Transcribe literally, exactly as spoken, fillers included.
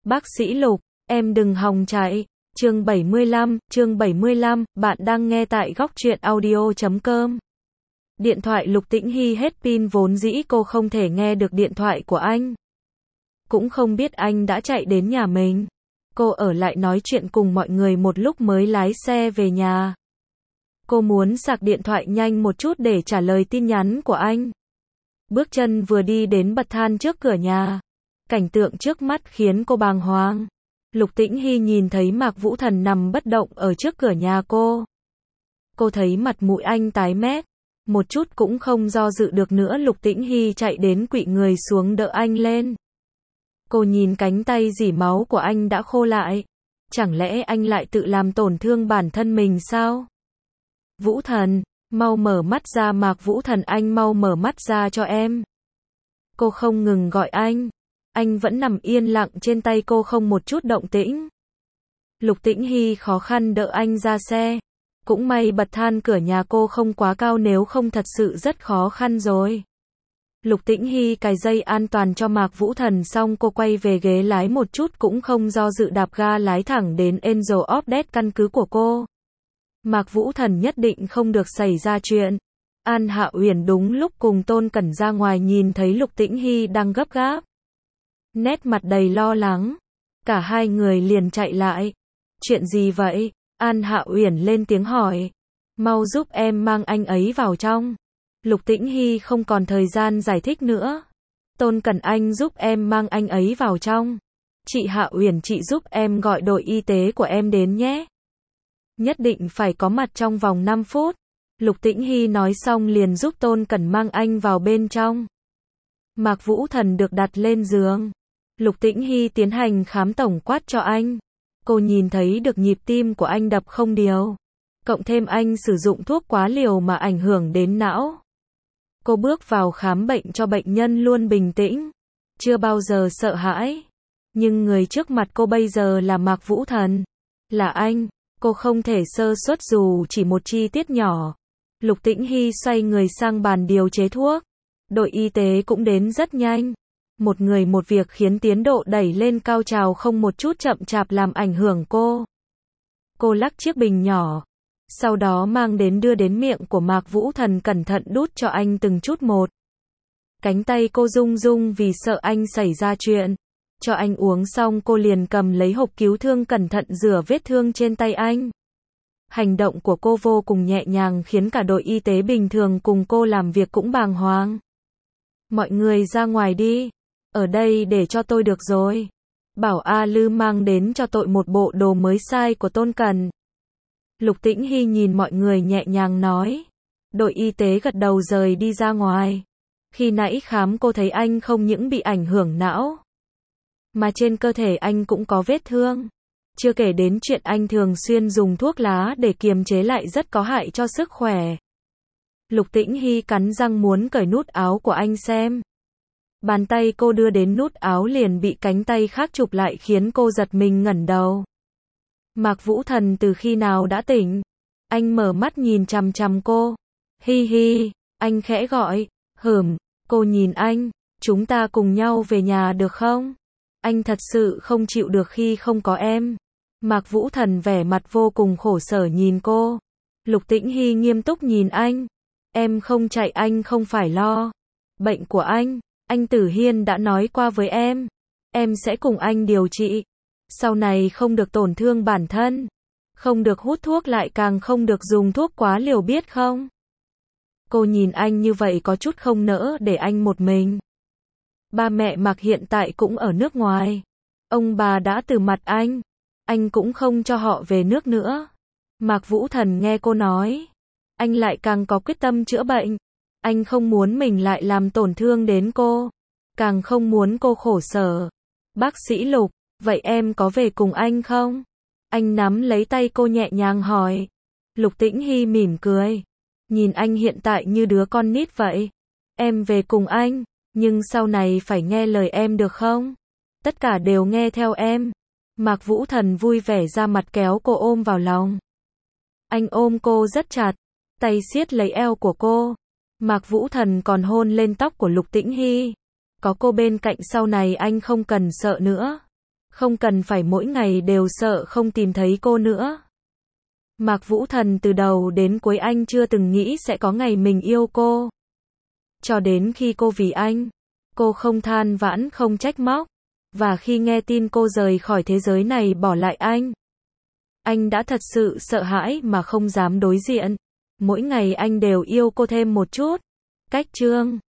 Bác sĩ Lục, em đừng hòng chạy. Chương bảy mươi lăm, chương bảy mươi lăm, bạn đang nghe tại góc truyện audio chấm com. Điện thoại Lục Tĩnh Hy hết pin, vốn dĩ cô không thể nghe được điện thoại của anh. Cũng không biết anh đã chạy đến nhà mình. Cô ở lại nói chuyện cùng mọi người một lúc mới lái xe về nhà. Cô muốn sạc điện thoại nhanh một chút để trả lời tin nhắn của anh. Bước chân vừa đi đến bậc thang trước cửa nhà. Cảnh tượng trước mắt khiến cô bàng hoàng. Lục Tĩnh Hy nhìn thấy Mạc Vũ Thần nằm bất động ở trước cửa nhà cô. Cô thấy mặt mũi anh tái mét. Một chút cũng không do dự được nữa, Lục Tĩnh Hy chạy đến quỵ người xuống đỡ anh lên. Cô nhìn cánh tay rỉ máu của anh đã khô lại. Chẳng lẽ anh lại tự làm tổn thương bản thân mình sao? Vũ Thần, mau mở mắt ra. Mạc Vũ Thần, anh mau mở mắt ra cho em. Cô không ngừng gọi anh. Anh vẫn nằm yên lặng trên tay cô, không một chút động tĩnh. Lục Tĩnh Hy khó khăn đỡ anh ra xe. Cũng may bậc thang cửa nhà cô không quá cao, nếu không thật sự rất khó khăn rồi. Lục Tĩnh Hy cài dây an toàn cho Mạc Vũ Thần xong, cô quay về ghế lái, một chút cũng không do dự đạp ga lái thẳng đến Angel of Death, căn cứ của cô. Mạc Vũ Thần nhất định không được xảy ra chuyện. An Hạ Uyển đúng lúc cùng Tôn Cẩn ra ngoài, nhìn thấy Lục Tĩnh Hy đang gấp gáp, nét mặt đầy lo lắng. Cả hai người liền chạy lại. Chuyện gì vậy? An Hạ Uyển lên tiếng hỏi. Mau giúp em mang anh ấy vào trong. Lục Tĩnh Hy không còn thời gian giải thích nữa. Tôn Cẩn, anh giúp em mang anh ấy vào trong. Chị Hạ Uyển, chị giúp em gọi đội y tế của em đến nhé. Nhất định phải có mặt trong vòng năm phút. Lục Tĩnh Hy nói xong liền giúp Tôn Cẩn mang anh vào bên trong. Mạc Vũ Thần được đặt lên giường. Lục Tĩnh Hy tiến hành khám tổng quát cho anh. Cô nhìn thấy được nhịp tim của anh đập không đều. Cộng thêm anh sử dụng thuốc quá liều mà ảnh hưởng đến não. Cô bước vào khám bệnh cho bệnh nhân luôn bình tĩnh. Chưa bao giờ sợ hãi. Nhưng người trước mặt cô bây giờ là Mạc Vũ Thần. Là anh. Cô không thể sơ suất dù chỉ một chi tiết nhỏ. Lục Tĩnh Hy xoay người sang bàn điều chế thuốc. Đội y tế cũng đến rất nhanh. Một người một việc khiến tiến độ đẩy lên cao trào, không một chút chậm chạp làm ảnh hưởng cô. Cô lắc chiếc bình nhỏ. Sau đó mang đến đưa đến miệng của Mạc Vũ Thần, cẩn thận đút cho anh từng chút một. Cánh tay cô rung rung vì sợ anh xảy ra chuyện. Cho anh uống xong, cô liền cầm lấy hộp cứu thương, cẩn thận rửa vết thương trên tay anh. Hành động của cô vô cùng nhẹ nhàng khiến cả đội y tế bình thường cùng cô làm việc cũng bàng hoàng. Mọi người ra ngoài đi. Ở đây để cho tôi được rồi. Bảo A Lư mang đến cho tôi một bộ đồ mới size của Tôn Cẩn. Lục Tĩnh Hy nhìn mọi người nhẹ nhàng nói. Đội y tế gật đầu rời đi ra ngoài. Khi nãy khám cô thấy anh không những bị ảnh hưởng não, mà trên cơ thể anh cũng có vết thương. Chưa kể đến chuyện anh thường xuyên dùng thuốc lá để kiềm chế lại, rất có hại cho sức khỏe. Lục Tĩnh Hy cắn răng muốn cởi nút áo của anh xem. Bàn tay cô đưa đến nút áo liền bị cánh tay khác chụp lại, khiến cô giật mình ngẩng đầu. Mạc Vũ Thần từ khi nào đã tỉnh? Anh mở mắt nhìn chằm chằm cô. Hi hi, anh khẽ gọi. Hửm, cô nhìn anh. Chúng ta cùng nhau về nhà được không? Anh thật sự không chịu được khi không có em. Mạc Vũ Thần vẻ mặt vô cùng khổ sở nhìn cô. Lục Tĩnh Hy nghiêm túc nhìn anh. Em không chạy, anh không phải lo. Bệnh của anh, anh Tử Hiên đã nói qua với em. Em sẽ cùng anh điều trị. Sau này không được tổn thương bản thân. Không được hút thuốc, lại càng không được dùng thuốc quá liều, biết không? Cô nhìn anh như vậy có chút không nỡ để anh một mình. Ba mẹ Mạc hiện tại cũng ở nước ngoài. Ông bà đã từ mặt anh. Anh cũng không cho họ về nước nữa. Mạc Vũ Thần nghe cô nói. Anh lại càng có quyết tâm chữa bệnh. Anh không muốn mình lại làm tổn thương đến cô. Càng không muốn cô khổ sở. Bác sĩ Lục, vậy em có về cùng anh không? Anh nắm lấy tay cô nhẹ nhàng hỏi. Lục Tĩnh Hy mỉm cười. Nhìn anh hiện tại như đứa con nít vậy. Em về cùng anh. Nhưng sau này phải nghe lời em được không? Tất cả đều nghe theo em. Mạc Vũ Thần vui vẻ ra mặt kéo cô ôm vào lòng. Anh ôm cô rất chặt. Tay siết lấy eo của cô. Mạc Vũ Thần còn hôn lên tóc của Lục Tĩnh Hy. Có cô bên cạnh sau này anh không cần sợ nữa. Không cần phải mỗi ngày đều sợ không tìm thấy cô nữa. Mạc Vũ Thần từ đầu đến cuối anh chưa từng nghĩ sẽ có ngày mình yêu cô. Cho đến khi cô vì anh, cô không than vãn không trách móc. Và khi nghe tin cô rời khỏi thế giới này bỏ lại anh, anh đã thật sự sợ hãi mà không dám đối diện. Mỗi ngày anh đều yêu cô thêm một chút. Cách chương